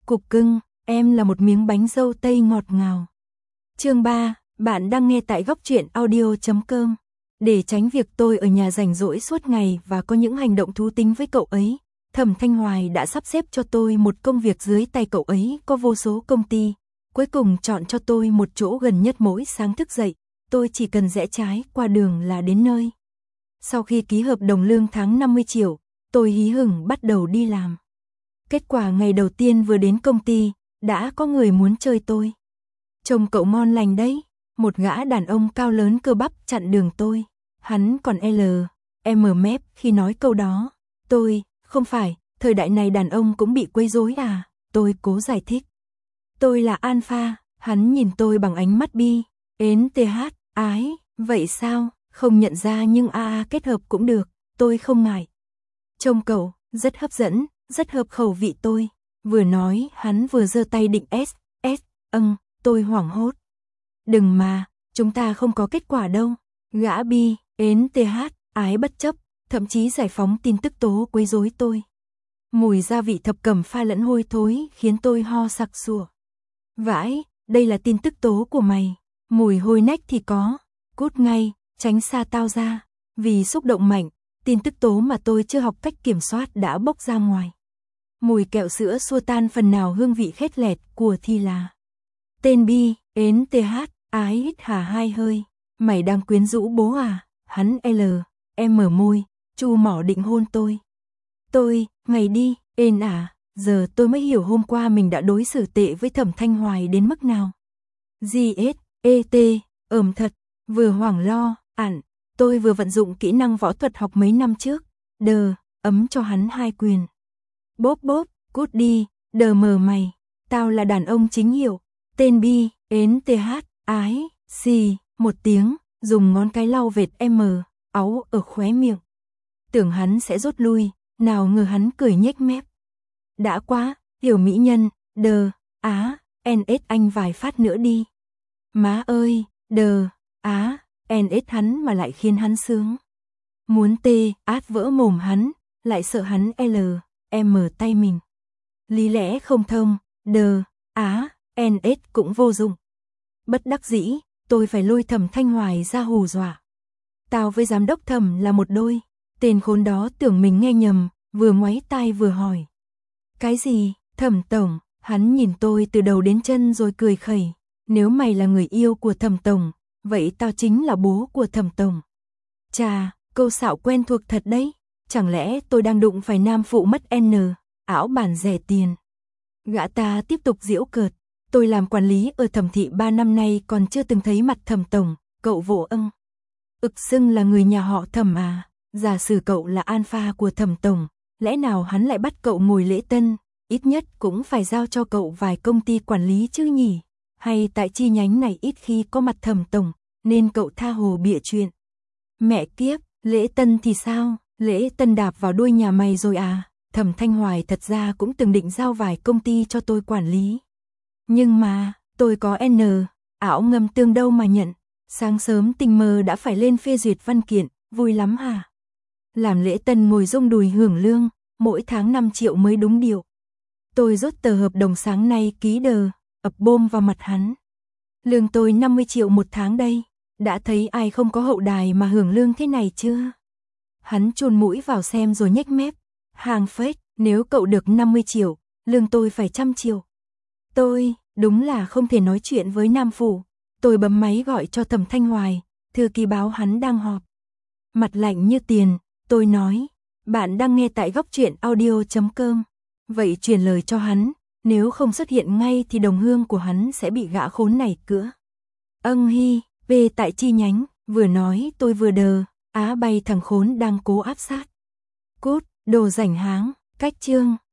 Cục cưng, em là một miếng bánh dâu tây ngọt ngào. Chương 3, bạn đang nghe tại góc truyện audio.com. Để tránh việc tôi ở nhà rảnh rỗi suốt ngày và có những hành động thú tính với cậu ấy, Thẩm Thanh Hoài đã sắp xếp cho tôi một công việc dưới tay cậu ấy có vô số công ty. Cuối cùng chọn cho tôi một chỗ gần nhất, mỗi sáng thức dậy, tôi chỉ cần rẽ trái qua đường là đến nơi. Sau khi ký hợp đồng lương tháng 50 triệu, tôi hí hửng bắt đầu đi làm. Kết quả ngày đầu tiên vừa đến công ty, đã có người muốn chơi tôi. Trông cậu ngon lành đấy, một gã đàn ông cao lớn cơ bắp chặn đường tôi. Hắn còn mép khi nói câu đó. Tôi, không phải, thời đại này đàn ông cũng bị quấy rối à? Tôi cố giải thích. Tôi là Alpha, hắn nhìn tôi bằng ánh mắt bi, ái, vậy sao, không nhận ra nhưng kết hợp cũng được, tôi không ngại. Trông cậu, rất hấp dẫn, rất hợp khẩu vị tôi. Vừa nói, hắn vừa giơ tay định tôi hoảng hốt. Đừng mà, chúng ta không có kết quả đâu. Gã bi, ái bất chấp, thậm chí giải phóng tin tức tố quấy rối tôi. Mùi gia vị thập cẩm pha lẫn hôi thối khiến tôi ho sặc sụa. Vãi, đây là tin tức tố của mày. Mùi hôi nách thì có. Cút ngay, tránh xa tao ra. Vì xúc động mạnh, tin tức tố mà tôi chưa học cách kiểm soát đã bốc ra ngoài. Mùi kẹo sữa xua tan phần nào hương vị khét lẹt của thì là. Tên bi, ái hít hà hai hơi. Mày đang quyến rũ bố à? Hắn em mở môi, chu mỏ định hôn tôi. Tôi, ngày đi, giờ tôi mới hiểu hôm qua mình đã đối xử tệ với Thẩm Thanh Hoài đến mức nào. Thật, vừa hoảng lo, tôi vừa vận dụng kỹ năng võ thuật học mấy năm trước, ấm cho hắn hai quyền. Bốp, cút đi, mờ mày, tao là đàn ông chính hiệu, tên bi, ái, một tiếng, dùng ngón cái lau vệt áu ở khóe miệng. Tưởng hắn sẽ rút lui, nào ngờ hắn cười nhếch mép. Đã quá, tiểu mỹ nhân, anh vài phát nữa đi. Má ơi, hắn mà lại khiến hắn sướng. Muốn vỡ mồm hắn, lại sợ hắn tay mình. Lý lẽ không thông, cũng vô dụng. Bất đắc dĩ, tôi phải lôi Thẩm Thanh Hoài ra hù dọa. Tao với giám đốc Thẩm là một đôi. Tên khốn đó tưởng mình nghe nhầm, vừa ngoáy tai vừa hỏi. Cái gì, Thẩm tổng? Hắn nhìn tôi từ đầu đến chân rồi cười khẩy. Nếu mày là người yêu của Thẩm tổng, vậy tao chính là bố của Thẩm tổng. Chà, câu xạo quen thuộc thật đấy. Chẳng lẽ tôi đang đụng phải nam phụ mất ảo bản rẻ tiền. Gã ta tiếp tục giễu cợt. Tôi làm quản lý ở Thẩm thị 3 năm nay còn chưa từng thấy mặt Thẩm tổng. Cậu vỗ xưng là người nhà họ Thẩm à? Giả sử cậu là alpha của Thẩm tổng, lẽ nào hắn lại bắt cậu ngồi lễ tân, ít nhất cũng phải giao cho cậu vài công ty quản lý chứ nhỉ? Hay tại chi nhánh này ít khi có mặt Thẩm tổng, nên cậu tha hồ bịa chuyện? Mẹ kiếp, lễ tân thì sao? Lễ tân đạp vào đuôi nhà mày rồi à? Thẩm Thanh Hoài thật ra cũng từng định giao vài công ty cho tôi quản lý. Nhưng mà, tôi có ảo ngầm tương đâu mà nhận. Sáng sớm tình mơ đã phải lên phê duyệt văn kiện, vui lắm hả? Làm lễ tân ngồi rung đùi hưởng lương, mỗi tháng 5 triệu mới đúng điệu. Tôi rút tờ hợp đồng sáng nay ký ập bôm vào mặt hắn. Lương tôi 50 triệu một tháng đây, đã thấy ai không có hậu đài mà hưởng lương thế này chưa? Hắn chôn mũi vào xem rồi nhếch mép. Hàng phết, nếu cậu được 50 triệu, lương tôi phải 100 triệu. Tôi, đúng là không thể nói chuyện với nam phụ. Tôi bấm máy gọi cho Thẩm Thanh Hoài, thư ký báo hắn đang họp. Mặt lạnh như tiền, tôi nói, bạn đang nghe tại góc truyện audio.com. Vậy truyền lời cho hắn, nếu không xuất hiện ngay thì đồng hương của hắn sẽ bị gã khốn này cữa. Về tại chi nhánh, vừa nói tôi vừa bay thằng khốn đang cố áp sát. Cút, đồ rảnh háng, cách chương.